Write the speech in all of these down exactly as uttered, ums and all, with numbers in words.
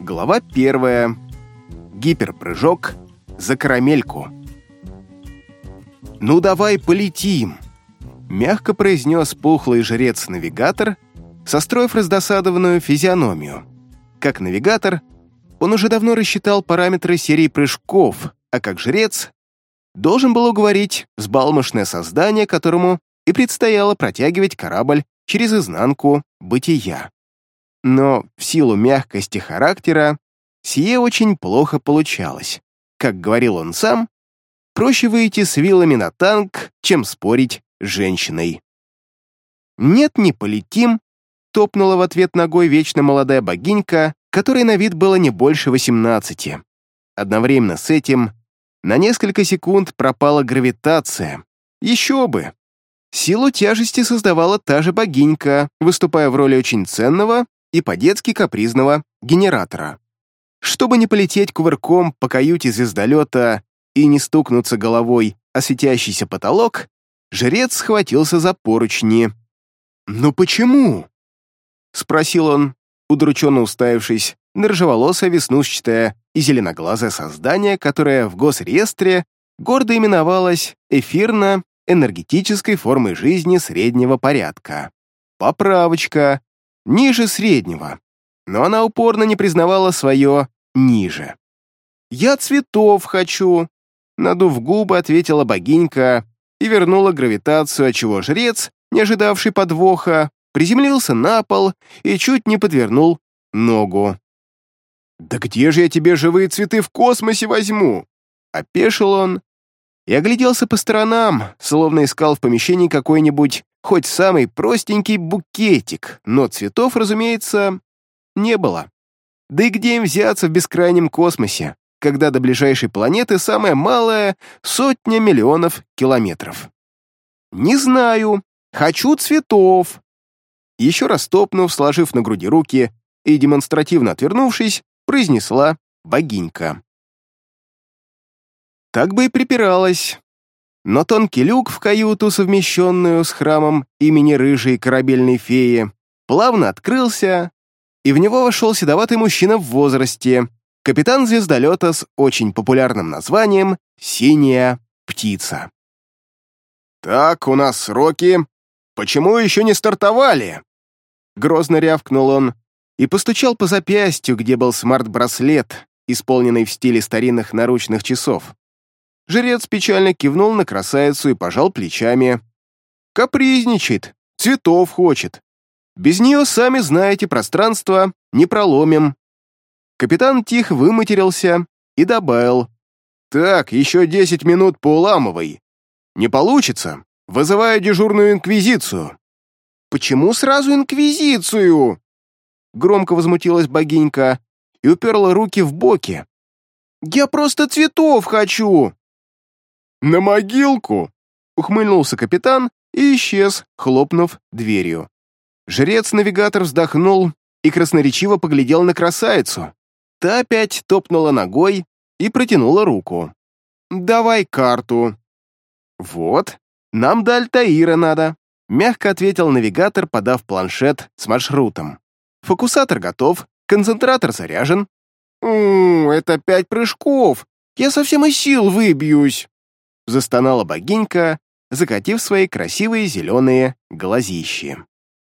Глава первая. Гиперпрыжок за карамельку. «Ну давай полетим!» — мягко произнес пухлый жрец-навигатор, состроив раздосадованную физиономию. Как навигатор, он уже давно рассчитал параметры серии прыжков, а как жрец должен был уговорить взбалмошное создание, которому и предстояло протягивать корабль через изнанку бытия. Но в силу мягкости характера сие очень плохо получалось. Как говорил он сам, проще выйти с вилами на танк, чем спорить с женщиной. «Нет, не полетим», — топнула в ответ ногой вечно молодая богинька, которой на вид было не больше восемнадцати. Одновременно с этим на несколько секунд пропала гравитация. Еще бы! Силу тяжести создавала та же богинька, выступая в роли очень ценного и по-детски капризного генератора. Чтобы не полететь кувырком по каюте звездолета и не стукнуться головой о светящийся потолок, жрец схватился за поручни. «Ну почему?» — спросил он, удрученно уставившись на рыжеволосое, веснушчатое и зеленоглазое создание, которое в госреестре гордо именовалось эфирно-энергетической формой жизни среднего порядка. Поправочка, ниже среднего, но она упорно не признавала свое ниже. «Я цветов хочу», — надув губы, ответила богинька и вернула гравитацию, отчего жрец, не ожидавший подвоха, приземлился на пол и чуть не подвернул ногу. «Да где же я тебе живые цветы в космосе возьму?» — опешил он и огляделся по сторонам, словно искал в помещении какой-нибудь хоть самый простенький букетик, но цветов, разумеется, не было. Да и где им взяться в бескрайнем космосе, когда до ближайшей планеты самая малая сотня миллионов километров? «Не знаю. Хочу цветов!» Еще раз топнув, сложив на груди руки и демонстративно отвернувшись, произнесла богинька. Так бы и припиралась. Но тонкий люк в каюту, совмещенную с храмом имени рыжей корабельной феи, плавно открылся, и в него вошел седоватый мужчина в возрасте, капитан звездолета с очень популярным названием «Синяя птица». «Так, у нас сроки. Почему еще не стартовали?» Грозно рявкнул он и постучал по запястью, где был смарт-браслет, исполненный в стиле старинных наручных часов. Жрец печально кивнул на красавицу и пожал плечами. «Капризничает, цветов хочет. Без нее, сами знаете, пространство не проломим». Капитан тихо выматерился и добавил. «Так, еще десять минут по уламовой. Не получится? Вызываю дежурную инквизицию». «Почему сразу инквизицию?» Громко возмутилась богинька и уперла руки в боки. «Я просто цветов хочу!» «На могилку!» — ухмыльнулся капитан и исчез, хлопнув дверью. Жрец-навигатор вздохнул и красноречиво поглядел на красавицу. Та опять топнула ногой и протянула руку. «Давай карту». «Вот, нам до Альтаира надо», — мягко ответил навигатор, подав планшет с маршрутом. «Фокусатор готов, концентратор заряжен». «У, это пять прыжков, я совсем из сил выбьюсь», — застонала богинька, закатив свои красивые зеленые глазищи.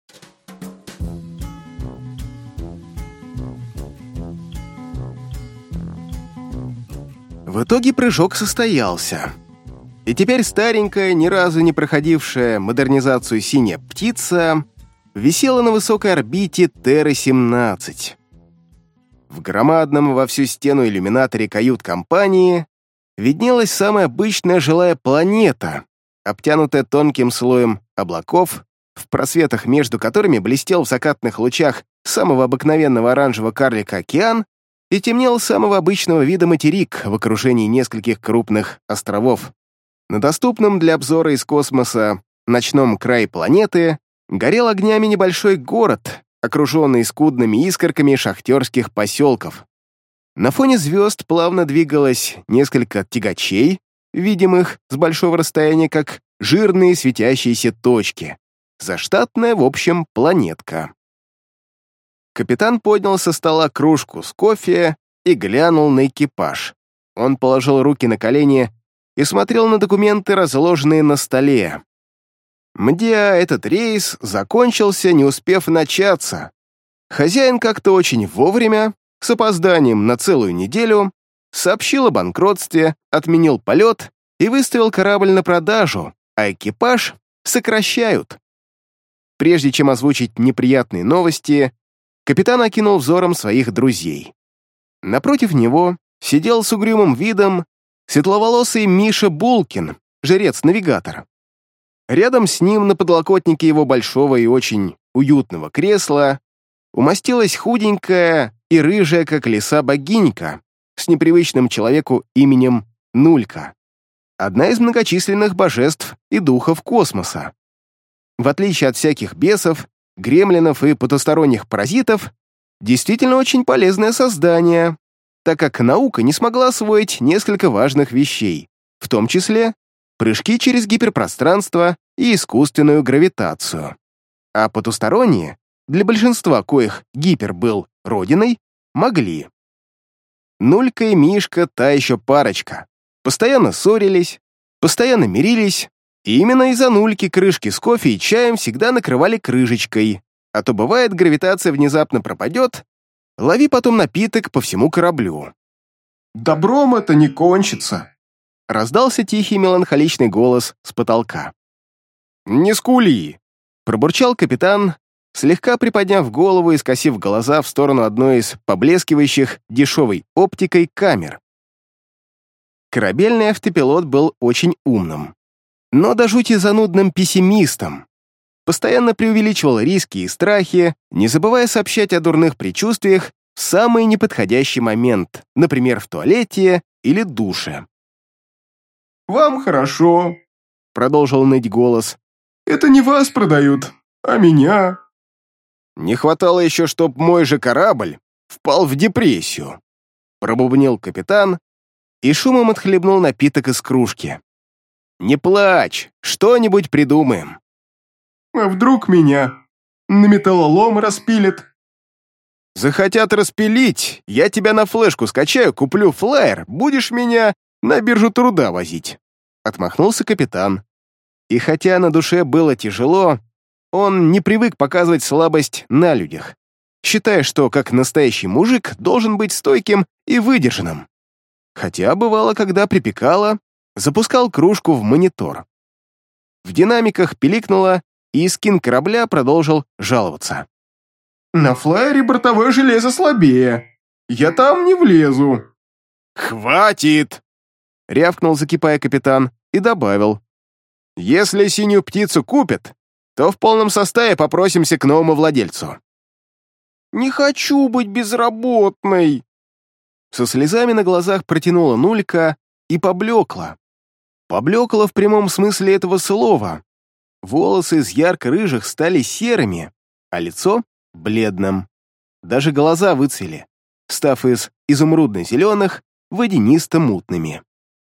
В итоге прыжок состоялся. И теперь старенькая, ни разу не проходившая модернизацию синяя птица висела на высокой орбите Терры семнадцать. В громадном во всю стену иллюминаторе кают-компании виднелась самая обычная жилая планета, обтянутая тонким слоем облаков, в просветах между которыми блестел в закатных лучах самого обыкновенного оранжевого карлика океан и темнел самого обычного вида материк в окружении нескольких крупных островов. На доступном для обзора из космоса ночном крае планеты горел огнями небольшой город, окруженный скудными искорками шахтерских поселков. На фоне звезд плавно двигалось несколько тягачей, видимых с большого расстояния как жирные светящиеся точки. Заштатная, в общем, планетка. Капитан поднял со стола кружку с кофе и глянул на экипаж. Он положил руки на колени и смотрел на документы, разложенные на столе. Мдя, этот рейс закончился, не успев начаться. Хозяин как-то очень вовремя, с опозданием на целую неделю, сообщил о банкротстве, отменил полет и выставил корабль на продажу, а экипаж сокращают. Прежде чем озвучить неприятные новости, капитан окинул взором своих друзей. Напротив него сидел с угрюмым видом светловолосый Миша Булкин, жрец-навигатор. Рядом с ним на подлокотнике его большого и очень уютного кресла умостилась худенькая и рыжая, как лиса, богинька с непривычным человеку именем Нулька, одна из многочисленных божеств и духов космоса. В отличие от всяких бесов, гремлинов и потусторонних паразитов, действительно очень полезное создание, так как наука не смогла освоить несколько важных вещей, в том числе прыжки через гиперпространство и искусственную гравитацию. А потусторонние, для большинства коих гипер был родиной, могли. Нулька и Мишка та еще парочка. Постоянно ссорились, постоянно мирились, и именно из-за Нульки крышки с кофе и чаем всегда накрывали крышечкой, а то бывает, гравитация внезапно пропадет, лови потом напиток по всему кораблю. «Добром это не кончится», — раздался тихий меланхоличный голос с потолка. «Не скули!» — пробурчал капитан, слегка приподняв голову и скосив глаза в сторону одной из поблескивающих дешевой оптикой камер. Корабельный автопилот был очень умным, но до жути занудным пессимистом. Постоянно преувеличивал риски и страхи, не забывая сообщать о дурных предчувствиях в самый неподходящий момент, например, в туалете или душе. «Вам хорошо», — продолжил ныть голос. «Это не вас продают, а меня». «Не хватало еще, чтоб мой же корабль впал в депрессию», — пробубнил капитан и шумом отхлебнул напиток из кружки. «Не плачь, что-нибудь придумаем». «А вдруг меня на металлолом распилят?» «Захотят распилить, я тебя на флешку скачаю, куплю флаер, будешь меня на биржу труда возить», — отмахнулся капитан. И хотя на душе было тяжело, он не привык показывать слабость на людях, считая, что, как настоящий мужик, должен быть стойким и выдержанным. Хотя, бывало, когда припекало, запускал кружку в монитор. В динамиках пиликнуло, и скин корабля продолжил жаловаться. «На флайере бортовое железо слабее. Я там не влезу». «Хватит!» — рявкнул, закипая капитан, и добавил. «Если синюю птицу купят, то в полном составе попросимся к новому владельцу». «Не хочу быть безработной!» Со слезами на глазах протянула Нулька и поблекла. Поблекла в прямом смысле этого слова. Волосы из ярко-рыжих стали серыми, а лицо — бледным. Даже глаза выцвели, став из изумрудно-зеленых водянисто-мутными.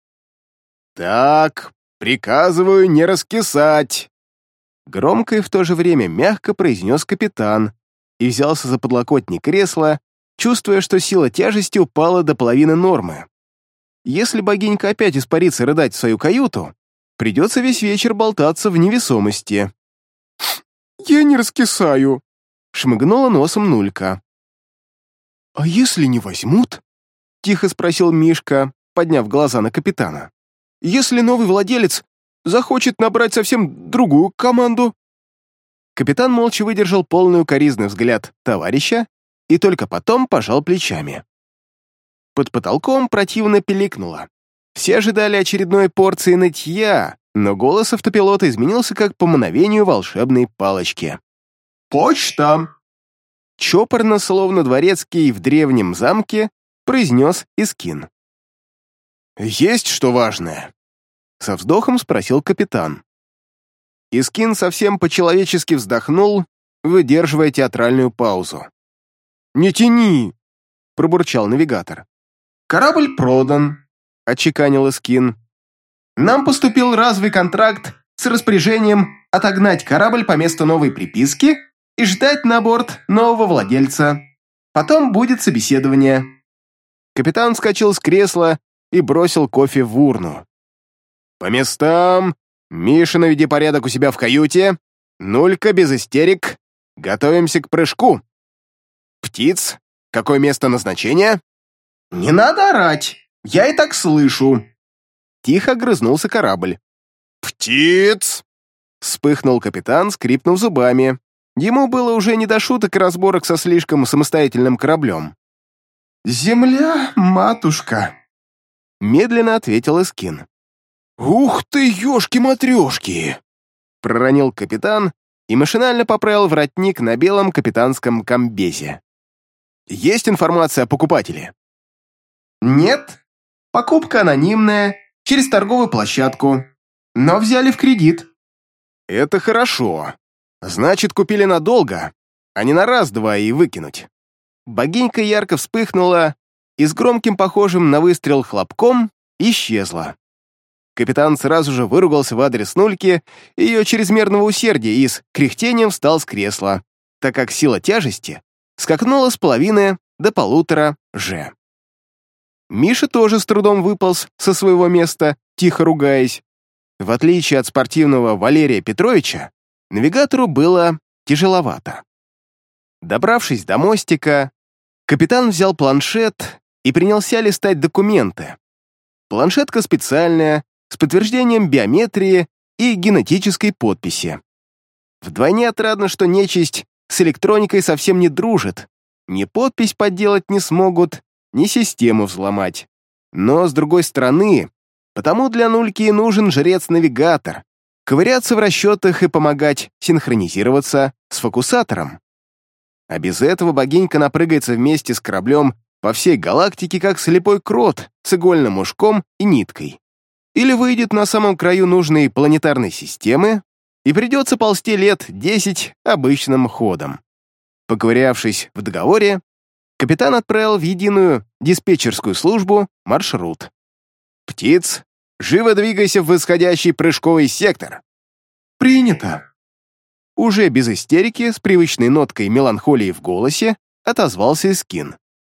«Так, приказываю не раскисать!» Громко и в то же время мягко произнес капитан и взялся за подлокотник кресла, чувствуя, что сила тяжести упала до половины нормы. Если богинька опять испарится рыдать в свою каюту, придется весь вечер болтаться в невесомости. «Я не раскисаю», — шмыгнула носом Нулька. «А если не возьмут?» — тихо спросил Мишка, подняв глаза на капитана. «Если новый владелец захочет набрать совсем другую команду?» Капитан молча выдержал полный укоризный взгляд товарища и только потом пожал плечами. Под потолком противно пиликнуло. Все ожидали очередной порции нытья, но голос автопилота изменился как по мановению волшебной палочки. «Почта!» Чопорно, словно дворецкий в древнем замке, произнес Искин. «Есть что важное?» Со вздохом спросил капитан. Искин совсем по-человечески вздохнул, выдерживая театральную паузу. «Не тяни!» — пробурчал навигатор. «Корабль продан», — отчеканил Искин. «Нам поступил разовый контракт с распоряжением отогнать корабль по месту новой приписки и ждать на борт нового владельца. Потом будет собеседование». Капитан вскочил с кресла и бросил кофе в урну. «По местам! Миша, наведи порядок у себя в каюте. Нулька, без истерик. Готовимся к прыжку. Птиц, какое место назначения?» «Не надо орать, я и так слышу». Тихо грызнулся корабль. «Птиц!» Вспыхнул капитан, скрипнув зубами. Ему было уже не до шуток и разборок со слишком самостоятельным кораблем. «Земля, матушка», — медленно ответил Искин. «Ух ты, ёшки-матрёшки!» проронил капитан и машинально поправил воротник на белом капитанском комбезе. «Есть информация о покупателе?» «Нет. Покупка анонимная, через торговую площадку. Но взяли в кредит». «Это хорошо. Значит, купили надолго, а не на раз-два и выкинуть». Богинька ярко вспыхнула и с громким, похожим на выстрел хлопком, исчезла. Капитан сразу же выругался в адрес Нульки и ее чрезмерного усердия и с кряхтением встал с кресла, так как сила тяжести скакнула с половины до полутора же. Миша тоже с трудом выполз со своего места, тихо ругаясь. В отличие от спортивного Валерия Петровича, навигатору было тяжеловато. Добравшись до мостика, капитан взял планшет и принялся листать документы. Планшетка специальная, с подтверждением биометрии и генетической подписи. Вдвойне отрадно, что нечисть с электроникой совсем не дружит. Ни подпись подделать не смогут, ни систему взломать. Но, с другой стороны, потому для Нульки и нужен жрец-навигатор, ковыряться в расчетах и помогать синхронизироваться с фокусатором. А без этого богинька напрыгается вместе с кораблем по всей галактике, как слепой крот с игольным ушком и ниткой. Или выйдет на самом краю нужной планетарной системы, и придется ползти лет десять обычным ходом. Поковырявшись в договоре, капитан отправил в единую диспетчерскую службу маршрут. «Птиц, живо двигайся в исходящий прыжковый сектор!» «Принято!» Уже без истерики, с привычной ноткой меланхолии в голосе, отозвался Искин.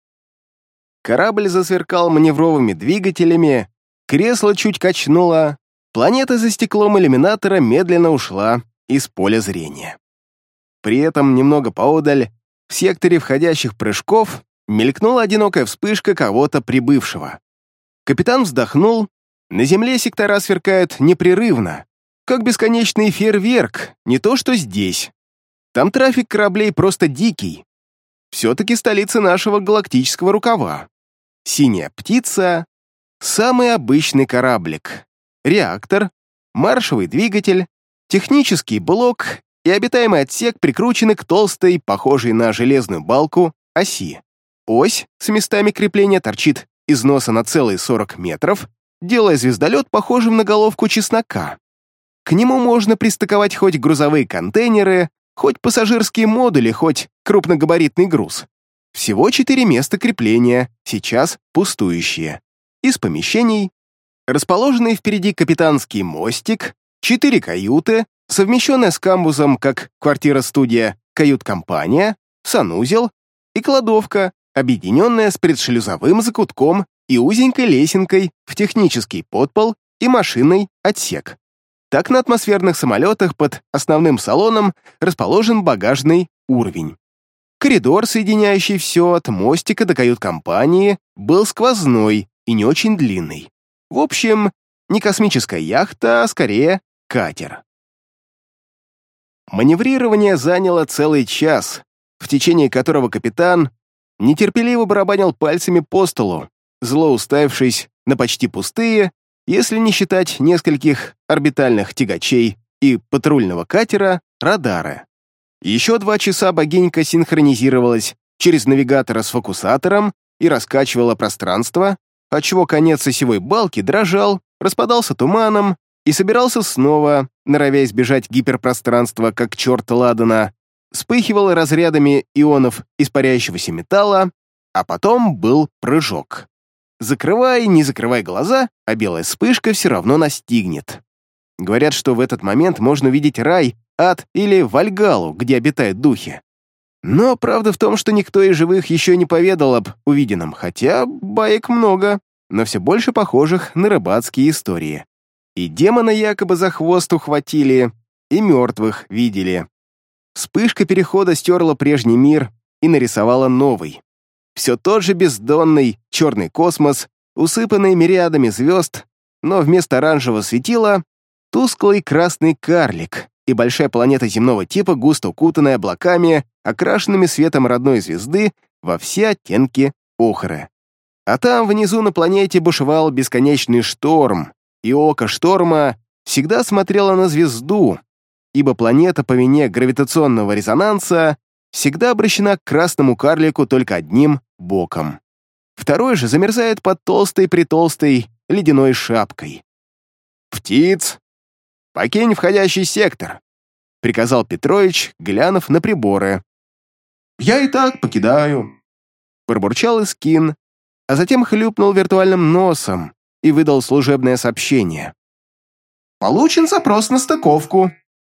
Корабль засверкал маневровыми двигателями, кресло чуть качнуло, планета за стеклом иллюминатора медленно ушла из поля зрения. При этом немного поодаль, в секторе входящих прыжков, мелькнула одинокая вспышка кого-то прибывшего. Капитан вздохнул, на Земле сектора сверкают непрерывно, как бесконечный фейерверк, не то что здесь. Там трафик кораблей просто дикий. Все-таки столица нашего галактического рукава. Синяя птица — самый обычный кораблик. Реактор, маршевый двигатель, технический блок и обитаемый отсек прикручены к толстой, похожей на железную балку, оси. Ось с местами крепления торчит из носа на целые сорок метров, делая звездолет похожим на головку чеснока. К нему можно пристыковать хоть грузовые контейнеры, хоть пассажирские модули, хоть крупногабаритный груз. Всего четыре места крепления, сейчас пустующие. Из помещений расположенный впереди капитанский мостик, четыре каюты, совмещенная с камбузом как квартира-студия, кают-компания, санузел и кладовка, объединенная с предшлюзовым закутком и узенькой лесенкой в технический подпол и машинный отсек. Так на атмосферных самолетах под основным салоном расположен багажный уровень. Коридор, соединяющий все от мостика до кают-компании, был сквозной и не очень длинный. В общем, не космическая яхта, а скорее катер. Маневрирование заняло целый час, в течение которого капитан нетерпеливо барабанил пальцами по столу, зло уставившись на почти пустые, если не считать нескольких орбитальных тягачей и патрульного катера, радары. Еще два часа богинька синхронизировалась через навигатора с фокусатором и раскачивала пространство, отчего конец осевой балки дрожал, распадался туманом и собирался снова, норовя избежать гиперпространства, как черт ладана, вспыхивал разрядами ионов испаряющегося металла, а потом был прыжок. Закрывай, не закрывай глаза, а белая вспышка все равно настигнет. Говорят, что в этот момент можно увидеть рай, ад или Вальгаллу, где обитают духи. Но правда в том, что никто из живых еще не поведал об увиденном, хотя баек много, но все больше похожих на рыбацкие истории. И демона якобы за хвост ухватили, и мертвых видели. Вспышка перехода стерла прежний мир и нарисовала новый. Все тот же бездонный черный космос, усыпанный мириадами звезд, но вместо оранжевого светила — тусклый красный карлик и большая планета земного типа, густо укутанная облаками, окрашенными светом родной звезды во все оттенки охры. А там внизу на планете бушевал бесконечный шторм, и око шторма всегда смотрело на звезду, ибо планета по вине гравитационного резонанса всегда обращена к красному карлику только одним боком. Второй же замерзает под толстой-притолстой ледяной шапкой. «Птиц! Покинь входящий сектор!» — приказал Петрович, глянув на приборы. «Я и так покидаю», — пробурчал Искин, а затем хлюпнул виртуальным носом и выдал служебное сообщение. «Получен запрос на стыковку».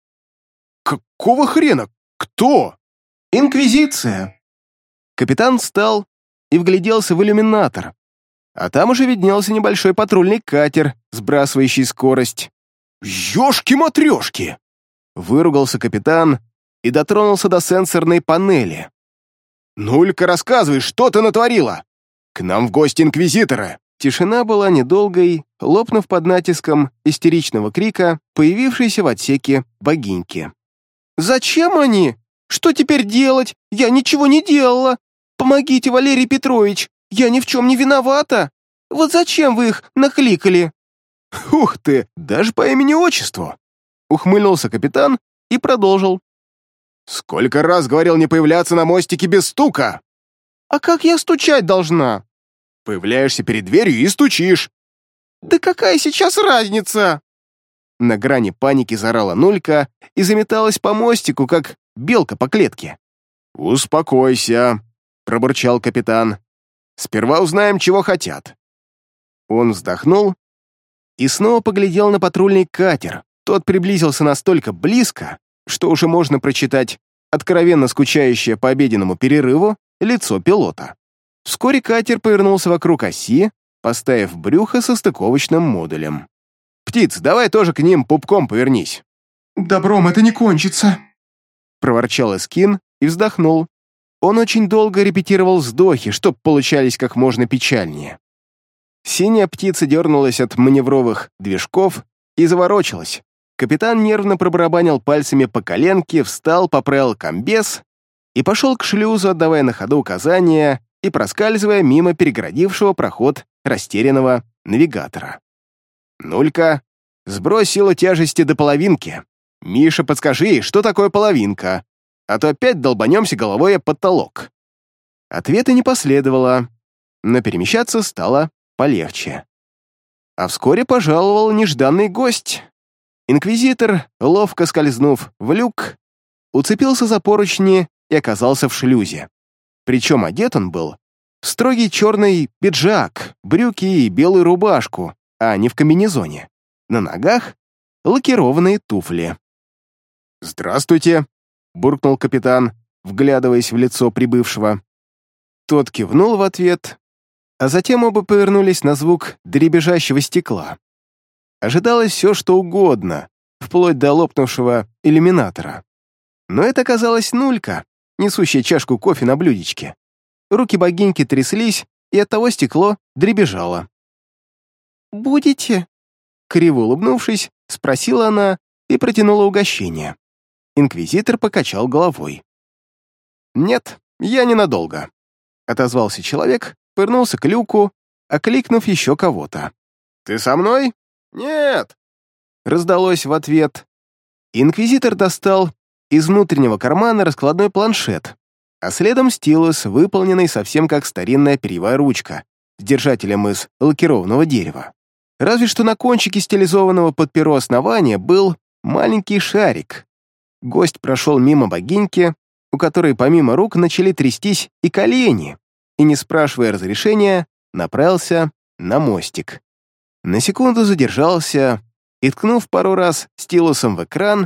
«Какого хрена? Кто?» «Инквизиция». Капитан встал и вгляделся в иллюминатор, а там уже виднелся небольшой патрульный катер, сбрасывающий скорость. «Ёшки-матрёшки!» — выругался капитан и дотронулся до сенсорной панели. «Нулька, рассказывай, что ты натворила? К нам в гости инквизиторы!» Тишина была недолгой, лопнув под натиском истеричного крика, появившейся в отсеке богиньки. «Зачем они? Что теперь делать? Я ничего не делала! Помогите, Валерий Петрович! Я ни в чем не виновата! Вот зачем вы их накликали?» «Ух ты, даже по имени-отчеству!» Ухмыльнулся капитан и продолжил. «Сколько раз говорил не появляться на мостике без стука!» «А как я стучать должна?» «Появляешься перед дверью и стучишь!» «Да какая сейчас разница?» На грани паники заорала Нулька и заметалась по мостику, как белка по клетке. «Успокойся», — пробурчал капитан. «Сперва узнаем, чего хотят». Он вздохнул и снова поглядел на патрульный катер. Тот приблизился настолько близко, что уже можно прочитать откровенно скучающее по обеденному перерыву лицо пилота. Вскоре катер повернулся вокруг оси, поставив брюхо со стыковочным модулем. «Птиц, давай тоже к ним пупком повернись». «Добром это не кончится», — проворчал Искин и вздохнул. Он очень долго репетировал вздохи, чтоб получались как можно печальнее. Синяя птица дернулась от маневровых движков и заворочилась. Капитан нервно пробарабанил пальцами по коленке, встал, поправил комбез и пошел к шлюзу, отдавая на ходу указания и проскальзывая мимо перегородившего проход растерянного навигатора. «Нулька, сбрось силу тяжести до половинки. Миша, подскажи, что такое половинка, а то опять долбанемся головой об потолок». Ответа не последовало, но перемещаться стало полегче. А вскоре пожаловал нежданный гость. Инквизитор, ловко скользнув в люк, уцепился за поручни и оказался в шлюзе. Причем одет он был в строгий черный пиджак, брюки и белую рубашку, а не в комбинезоне. На ногах лакированные туфли. «Здравствуйте», — буркнул капитан, вглядываясь в лицо прибывшего. Тот кивнул в ответ, а затем оба повернулись на звук дребезжащего стекла. Ожидалось все, что угодно, вплоть до лопнувшего иллюминатора. Но это оказалась Нулька, несущая чашку кофе на блюдечке. Руки богиньки тряслись, и оттого стекло дребезжало. «Будете?» Криво улыбнувшись, спросила она и протянула угощение. Инквизитор покачал головой. «Нет, я ненадолго», — отозвался человек, повернулся к люку, окликнув еще кого-то. «Ты со мной?» «Нет», — раздалось в ответ. Инквизитор достал из внутреннего кармана раскладной планшет, а следом стилус, выполненный совсем как старинная перьевая ручка, с держателем из лакированного дерева. Разве что на кончике стилизованного под перо основания был маленький шарик. Гость прошел мимо богиньки, у которой помимо рук начали трястись и колени, и, не спрашивая разрешения, направился на мостик. На секунду задержался и, ткнув пару раз стилусом в экран,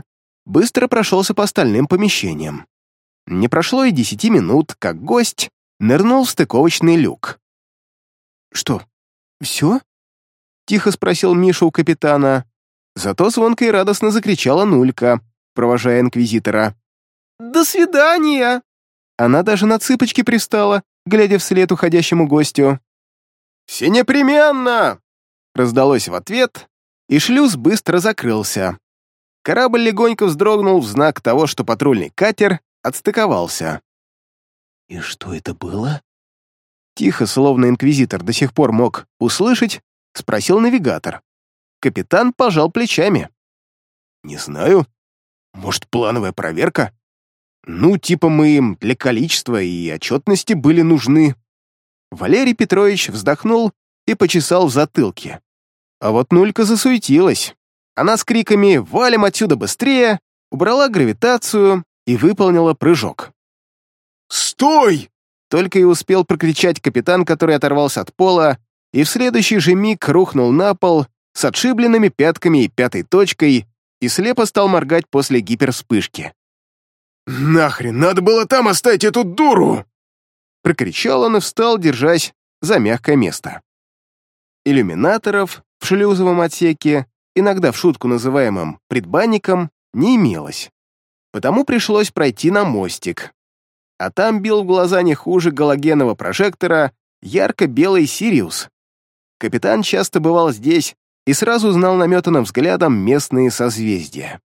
быстро прошелся по остальным помещениям. Не прошло и десяти минут, как гость нырнул в стыковочный люк. «Что, все?» — тихо спросил Миша у капитана. Зато звонко и радостно закричала Нулька, провожая инквизитора. «До свидания!» Она даже на цыпочки пристала, глядя вслед уходящему гостю. «Все непременно!» — раздалось в ответ, и шлюз быстро закрылся. Корабль легонько вздрогнул в знак того, что патрульный катер отстыковался. «И что это было?» Тихо, словно инквизитор до сих пор мог услышать, спросил навигатор. Капитан пожал плечами. «Не знаю. Может, плановая проверка? Ну, типа мы им для количества и отчетности были нужны». Валерий Петрович вздохнул и почесал в затылке. А вот Нулька засуетилась. Она с криками «Валим отсюда быстрее!» убрала гравитацию и выполнила прыжок. «Стой!» Только и успел прокричать капитан, который оторвался от пола, и в следующий же миг рухнул на пол с отшибленными пятками и пятой точкой и слепо стал моргать после гипервспышки. «Нахрен, надо было там оставить эту дуру!» Прокричал он и встал, держась за мягкое место. Иллюминаторов в шлюзовом отсеке, иногда в шутку называемом предбанником, не имелось. Потому пришлось пройти на мостик. А там бил в глаза не хуже галогенового прожектора ярко-белый Сириус. Капитан часто бывал здесь и сразу узнал наметанным взглядом местные созвездия.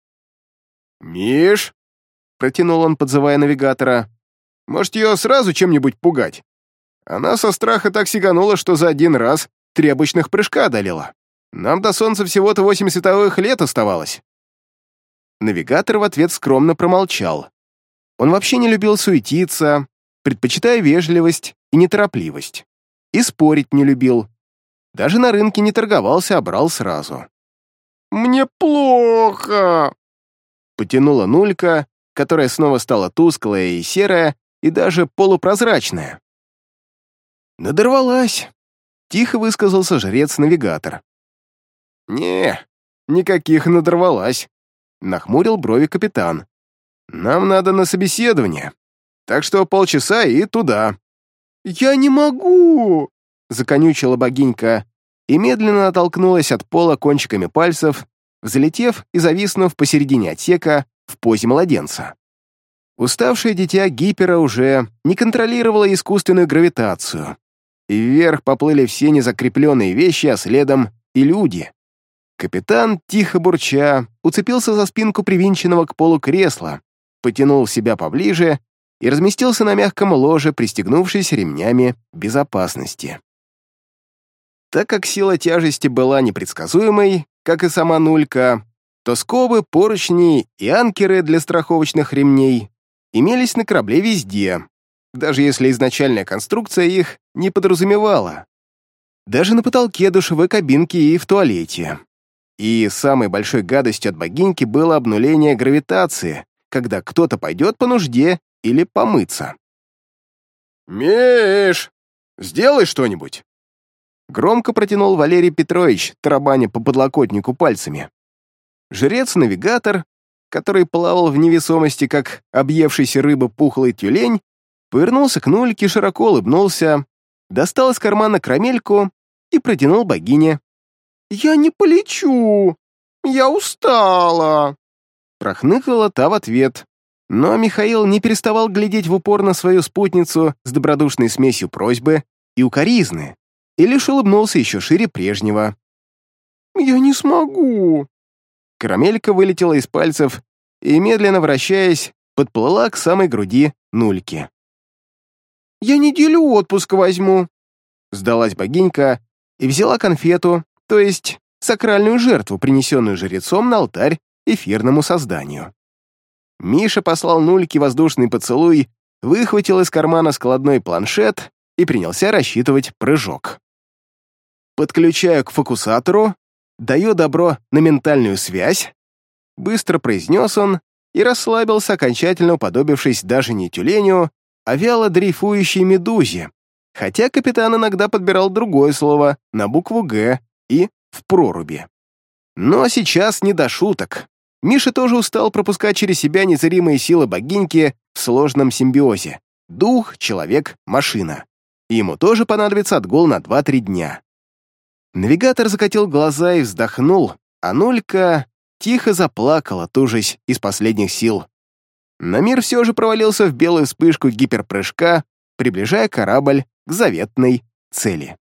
«Миш!» — протянул он, подзывая навигатора. «Может, ее сразу чем-нибудь пугать? Она со страха так сиганула, что за один раз три обычных прыжка одолела. Нам до солнца всего-то восемь световых лет оставалось». Навигатор в ответ скромно промолчал. Он вообще не любил суетиться, предпочитая вежливость и неторопливость. И спорить не любил. Даже на рынке не торговался, а брал сразу. «Мне плохо!» Потянула Нулька, которая снова стала тусклая и серая, и даже полупрозрачная. «Надорвалась», — тихо высказался жрец-навигатор. «Не, никаких надорвалась», — нахмурил брови капитан. «Нам надо на собеседование, так что полчаса и туда». «Я не могу!» — законючила богинька и медленно оттолкнулась от пола кончиками пальцев, взлетев и зависнув посередине отсека в позе младенца. Уставшее дитя Гипера уже не контролировало искусственную гравитацию, и вверх поплыли все незакрепленные вещи, а следом и люди. Капитан, тихо бурча, уцепился за спинку привинченного к полу кресла, потянул себя поближе и разместился на мягком ложе, пристегнувшись ремнями безопасности. Так как сила тяжести была непредсказуемой, как и сама Нулька, то скобы, поручни и анкеры для страховочных ремней имелись на корабле везде, даже если изначальная конструкция их не подразумевала. Даже на потолке душевой кабинки и в туалете. И самой большой гадостью от богиньки было обнуление гравитации, когда кто-то пойдет по нужде или помыться. «Миш, сделай что-нибудь!» Громко протянул Валерий Петрович, тарабаня по подлокотнику пальцами. Жрец-навигатор, который плавал в невесомости, как объевшийся рыба пухлый тюлень, повернулся к Нульке, широко улыбнулся, достал из кармана карамельку и протянул богине. «Я не полечу! Я устала!» Прохныкала та в ответ, но Михаил не переставал глядеть в упор на свою спутницу с добродушной смесью просьбы и укоризны, и лишь улыбнулся еще шире прежнего. «Я не смогу!» Карамелька вылетела из пальцев и, медленно вращаясь, подплыла к самой груди Нульки. «Я неделю отпуска возьму», — сдалась богинька и взяла конфету, то есть сакральную жертву, принесенную жрецом на алтарь эфирному созданию. Миша послал Нульке воздушный поцелуй, выхватил из кармана складной планшет и принялся рассчитывать прыжок. «Подключаю к фокусатору, даю добро на ментальную связь», быстро произнес он и расслабился, окончательно уподобившись даже не тюленю, а вяло дрейфующей медузе, хотя капитан иногда подбирал другое слово на букву «Г» и «в проруби». Но сейчас не до шуток. Миша тоже устал пропускать через себя незримые силы богиньки в сложном симбиозе. Дух, человек, машина. И ему тоже понадобится отгул на два-три дня. Навигатор закатил глаза и вздохнул, а Нолька тихо заплакала, тужась из последних сил. Но мир все же провалился в белую вспышку гиперпрыжка, приближая корабль к заветной цели.